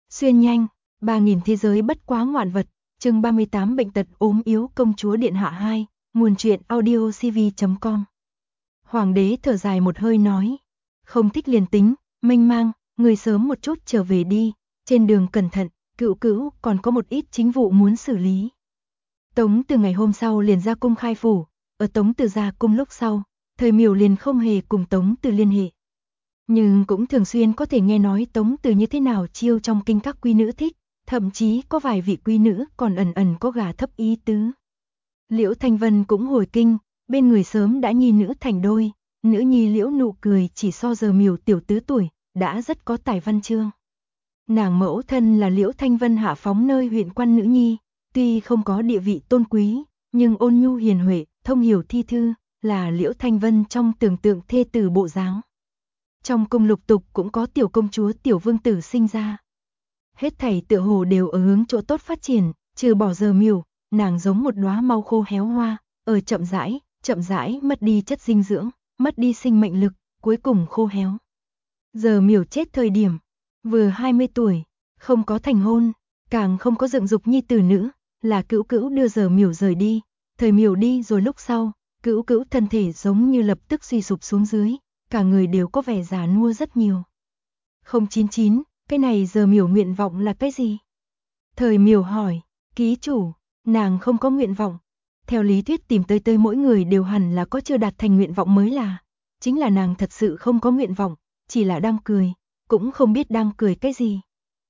Xuyên nhanh, 3000 thế giới bất quá ngoạn vật, chương 38 bệnh tật ốm yếu công chúa điện hạ 2, nguồn truyện audiocv.com. Hoàng đế thở dài một hơi nói, không thích liền tính, mênh mang, người sớm một chút trở về đi, trên đường cẩn thận, cữu cữu còn có một ít chính vụ muốn xử lý. Tống Từ ngày hôm sau liền ra cung khai phủ, ở Tống Từ ra cung lúc sau, Thời Miểu liền không hề cùng Tống Từ liên hệ. Nhưng cũng thường xuyên có thể nghe nói Tống Từ như thế nào chiêu trong kinh các quý nữ thích, thậm chí có vài vị quý nữ còn ẩn ẩn có gà thấp ý tứ. Liễu Thanh Vân cũng hồi kinh, bên người sớm đã nhi nữ thành đôi, nữ nhi Liễu Nụ Cười chỉ so giờ Miểu tiểu tứ tuổi, đã rất có tài văn chương. Nàng mẫu thân là Liễu Thanh Vân hạ phóng nơi huyện quan nữ nhi, tuy không có địa vị tôn quý, nhưng ôn nhu hiền huệ, thông hiểu thi thư, là Liễu Thanh Vân trong tưởng tượng thê tử bộ dáng. Trong cung lục tục cũng có tiểu công chúa tiểu vương tử sinh ra. Hết thảy tựa hồ đều ở hướng chỗ tốt phát triển, trừ bỏ giờ Miểu, nàng giống một đóa mau khô héo hoa, ở chậm rãi mất đi chất dinh dưỡng, mất đi sinh mệnh lực, cuối cùng khô héo. Giờ Miểu chết thời điểm, vừa 20 tuổi, không có thành hôn, càng không có dựng dục nhi tử nữ, là cữu cữu đưa giờ Miểu rời đi. Thời Miểu đi rồi lúc sau, cữu cữu thân thể giống như lập tức suy sụp xuống dưới, cả người đều có vẻ già nua rất nhiều. 099, cái này giờ Miểu nguyện vọng là cái gì? Thời Miểu hỏi, ký chủ, nàng không có nguyện vọng. Theo lý thuyết tìm tới mỗi người đều hẳn là có chưa đạt thành nguyện vọng mới là. Chính là nàng thật sự không có nguyện vọng, chỉ là đang cười, cũng không biết đang cười cái gì.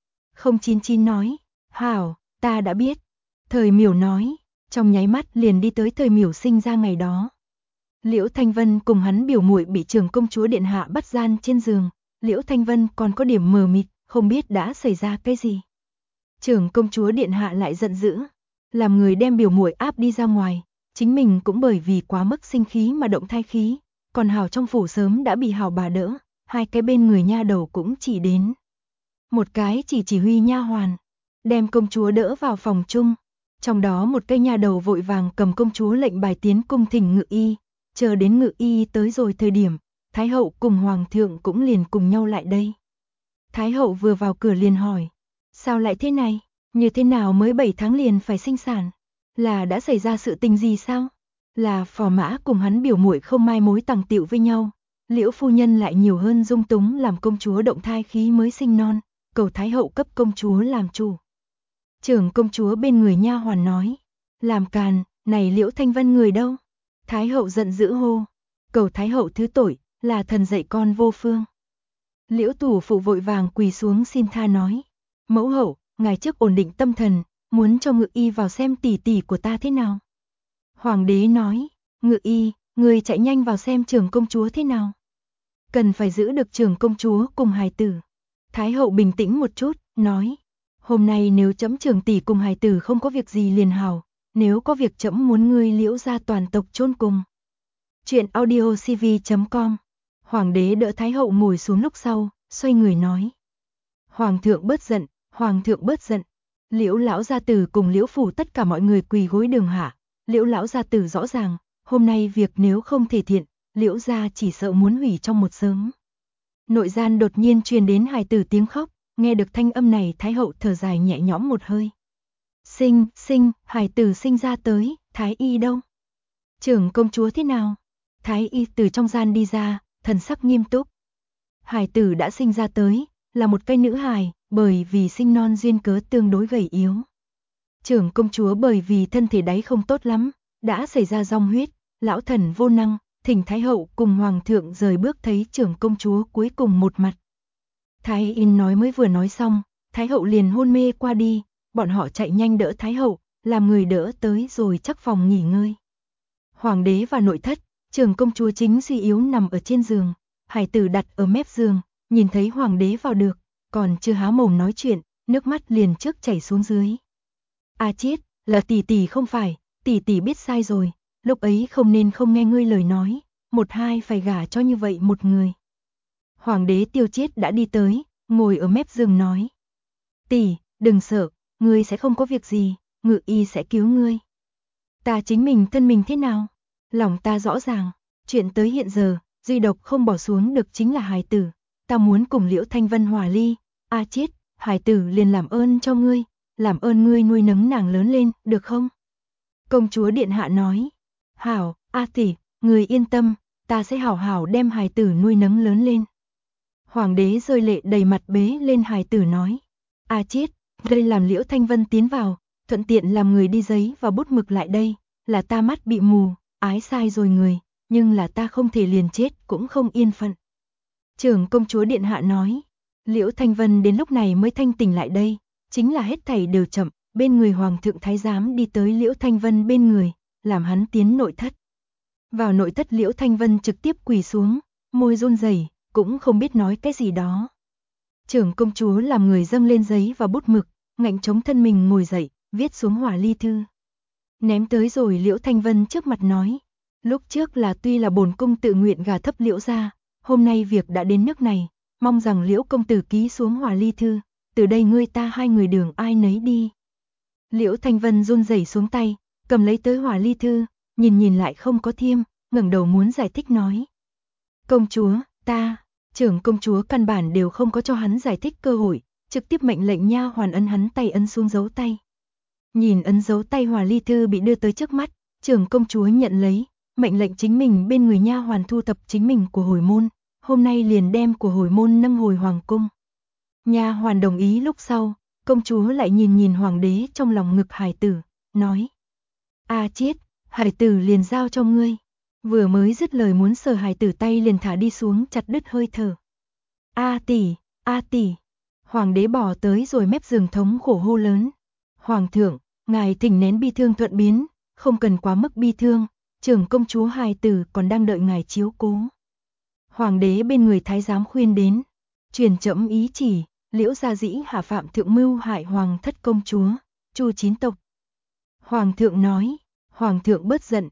099 nói, hảo, ta đã biết. Thời Miểu nói, trong nháy mắt liền đi tới Thời Miểu sinh ra ngày đó. Liễu Thanh Vân cùng hắn biểu muội bị trưởng công chúa điện hạ bắt gian trên giường, Liễu Thanh Vân còn có điểm mờ mịt, không biết đã xảy ra cái gì. Trưởng công chúa điện hạ lại giận dữ, làm người đem biểu muội áp đi ra ngoài, chính mình cũng bởi vì quá mức sinh khí mà động thai khí, còn hảo trong phủ sớm đã bị hảo bà đỡ, hai cái bên người nha đầu cũng chỉ đến. Một cái chỉ huy nha hoàn, đem công chúa đỡ vào phòng chung, trong đó một cái nha đầu vội vàng cầm công chúa lệnh bài tiến cung thỉnh ngự y. Chờ đến ngự y tới rồi thời điểm, Thái hậu cùng Hoàng thượng cũng liền cùng nhau lại đây. Thái hậu vừa vào cửa liền hỏi, sao lại thế này, như thế nào mới 7 tháng liền phải sinh sản, là đã xảy ra sự tình gì sao? Là Phò Mã cùng hắn biểu muội không mai mối tàng tiệu với nhau, Liễu phu nhân lại nhiều hơn dung túng làm công chúa động thai khí mới sinh non, cầu Thái hậu cấp công chúa làm chủ. Trưởng công chúa bên người nha hoàn nói, làm càn, này Liễu Thanh Vân người đâu? Thái hậu giận dữ hô, cầu Thái hậu thứ tội, là thần dạy con vô phương. Liễu Tủ phụ vội vàng quỳ xuống xin tha nói, mẫu hậu, ngài trước ổn định tâm thần, muốn cho ngự y vào xem tỷ tỷ của ta thế nào. Hoàng đế nói, ngự y, người chạy nhanh vào xem trưởng công chúa thế nào. Cần phải giữ được trưởng công chúa cùng hài tử. Thái hậu bình tĩnh một chút, nói, hôm nay nếu chấm trưởng tỷ cùng hài tử không có việc gì liền hảo. Nếu có việc trẫm muốn ngươi Liễu gia toàn tộc chôn cùng. Chuyện audiocv.com. Hoàng đế đỡ Thái hậu ngồi xuống lúc sau, xoay người nói. Hoàng thượng bớt giận, Hoàng thượng bớt giận. Liễu lão gia tử cùng Liễu phủ tất cả mọi người quỳ gối đường hạ. Liễu lão gia tử rõ ràng, hôm nay việc nếu không thể thiện, Liễu gia chỉ sợ muốn hủy trong một sớm. Nội gian đột nhiên truyền đến hài tử tiếng khóc, nghe được thanh âm này Thái hậu thở dài nhẹ nhõm một hơi. Hài tử sinh ra tới, Thái y đâu? Trưởng công chúa thế nào? Thái y từ trong gian đi ra, thần sắc nghiêm túc. Hài tử đã sinh ra tới, là một cây nữ hài, bởi vì sinh non duyên cớ tương đối gầy yếu. Trưởng công chúa bởi vì thân thể đáy không tốt lắm, đã xảy ra dòng huyết, lão thần vô năng, thỉnh Thái hậu cùng Hoàng thượng rời bước thấy trưởng công chúa cuối cùng một mặt. Thái y nói mới vừa nói xong, Thái hậu liền hôn mê qua đi. Bọn họ chạy nhanh đỡ Thái hậu, làm người đỡ tới rồi chắc phòng nghỉ ngơi. Hoàng đế và nội thất, trưởng công chúa chính suy yếu nằm ở trên giường, hài tử đặt ở mép giường, nhìn thấy hoàng đế vào được, còn chưa há mồm nói chuyện, nước mắt liền trước chảy xuống dưới. A chết, là tỷ tỷ không phải, tỷ tỷ biết sai rồi, lúc ấy không nên không nghe ngươi lời nói, một hai phải gả cho như vậy một người. Hoàng đế Tiêu Chiết đã đi tới, ngồi ở mép giường nói. Tỷ, đừng sợ. Ngươi sẽ không có việc gì, ngự y sẽ cứu ngươi. Ta chính mình thân mình thế nào? Lòng ta rõ ràng, chuyện tới hiện giờ, duy độc không bỏ xuống được chính là hài tử. Ta muốn cùng Liễu Thanh Vân hòa ly, a chết, hài tử liền làm ơn cho ngươi, làm ơn ngươi nuôi nấng nàng lớn lên, được không? Công chúa điện hạ nói, hảo, A tỷ, người yên tâm, ta sẽ hảo hảo đem hài tử nuôi nấng lớn lên. Hoàng đế rơi lệ đầy mặt bế lên hài tử nói, a chết, đây làm Liễu Thanh Vân tiến vào, thuận tiện làm người đi giấy và bút mực lại đây, là ta mắt bị mù, ái sai rồi người, nhưng là ta không thể liền chết cũng không yên phận. Trưởng công chúa điện hạ nói, Liễu Thanh Vân đến lúc này mới thanh tỉnh lại đây, chính là hết thảy đều chậm, bên người hoàng thượng thái giám đi tới Liễu Thanh Vân bên người, làm hắn tiến nội thất. Vào nội thất Liễu Thanh Vân trực tiếp quỳ xuống, môi run rẩy, cũng không biết nói cái gì đó. Trưởng công chúa làm người dâng lên giấy và bút mực, ngạnh chống thân mình ngồi dậy, viết xuống hỏa ly thư. Ném tới rồi Liễu Thanh Vân trước mặt nói, lúc trước là tuy là bổn cung tự nguyện gả thấp Liễu gia, hôm nay việc đã đến nước này, mong rằng Liễu công tử ký xuống hỏa ly thư, từ đây ngươi ta hai người đường ai nấy đi. Liễu Thanh Vân run rẩy xuống tay, cầm lấy tới hỏa ly thư, nhìn lại không có thiêm, ngẩng đầu muốn giải thích nói. Công chúa, trưởng công chúa căn bản đều không có cho hắn giải thích cơ hội, trực tiếp mệnh lệnh nha hoàn ấn hắn tay ấn xuống dấu tay. Nhìn ấn dấu tay hỏa ly thư bị đưa tới trước mắt, trưởng công chúa nhận lấy, mệnh lệnh chính mình bên người nha hoàn thu thập chính mình của hồi môn, hôm nay liền đem của hồi môn nâng hồi hoàng cung. Nha hoàn đồng ý lúc sau, công chúa lại nhìn hoàng đế trong lòng ngực hài tử, nói: "A chết, hài tử liền giao cho ngươi." Vừa mới dứt lời muốn sờ hài tử tay liền thả đi xuống chặt đứt hơi thở. "A tỷ." Hoàng đế bỏ tới rồi mép giường thống khổ hô lớn: "Hoàng thượng, ngài thỉnh nén bi thương thuận biến, không cần quá mức bi thương, trưởng công chúa hài tử còn đang đợi ngài chiếu cố." Hoàng đế bên người thái giám khuyên đến, truyền trẫm ý chỉ, Liễu gia dĩ hạ phạm thượng mưu hại hoàng thất công chúa, Chu chín tộc. Hoàng thượng nói, hoàng thượng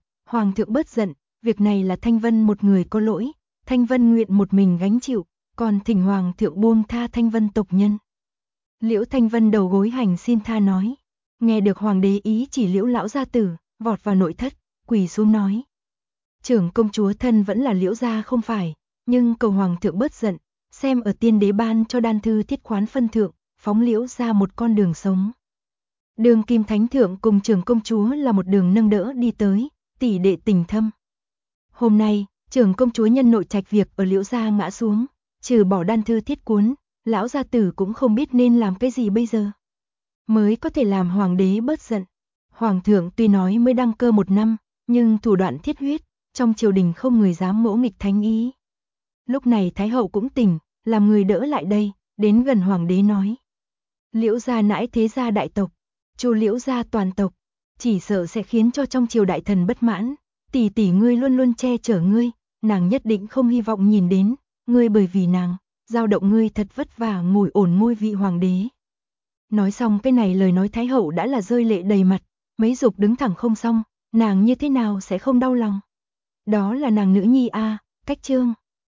bớt giận, việc này là Thanh Vân một người có lỗi, Thanh Vân nguyện một mình gánh chịu, còn thỉnh hoàng thượng buông tha Thanh Vân tộc nhân. Liễu Thanh Vân đầu gối hành xin tha nói, nghe được hoàng đế ý chỉ Liễu lão gia tử, vọt vào nội thất, quỳ xuống nói: "Trưởng công chúa thân vẫn là Liễu gia không phải, nhưng cầu hoàng thượng bớt giận, xem ở tiên đế ban cho đan thư thiết khoán phân thượng, phóng Liễu ra một con đường sống." Đường Kim Thánh thượng cùng trưởng công chúa là một đường nâng đỡ đi tới, tỷ đệ tình thâm. Hôm nay, trưởng công chúa nhân nội trạch việc ở Liễu gia ngã xuống, trừ bỏ đan thư thiết cuốn, lão gia tử cũng không biết nên làm cái gì bây giờ. Mới có thể làm hoàng đế bớt giận. Hoàng thượng tuy nói mới đăng cơ 1 năm, nhưng thủ đoạn thiết huyết, trong triều đình không người dám ngỗ nghịch thánh ý. Lúc này Thái hậu cũng tỉnh, làm người đỡ lại đây, đến gần hoàng đế nói: "Liễu gia nãi thế gia đại tộc, Chu Liễu gia toàn tộc, chỉ sợ sẽ khiến cho trong triều đại thần bất mãn, tỷ tỷ ngươi luôn luôn che chở ngươi, nàng nhất định không hy vọng nhìn đến ngươi bởi vì nàng dao động ngươi thật vất vả ngồi ổn ngôi vị hoàng đế." Nói xong cái này lời nói Thái hậu đã là rơi lệ đầy mặt, mấy dục đứng thẳng không xong, nàng như thế nào sẽ không đau lòng. Đó là nàng nữ nhi a, Cách Trương.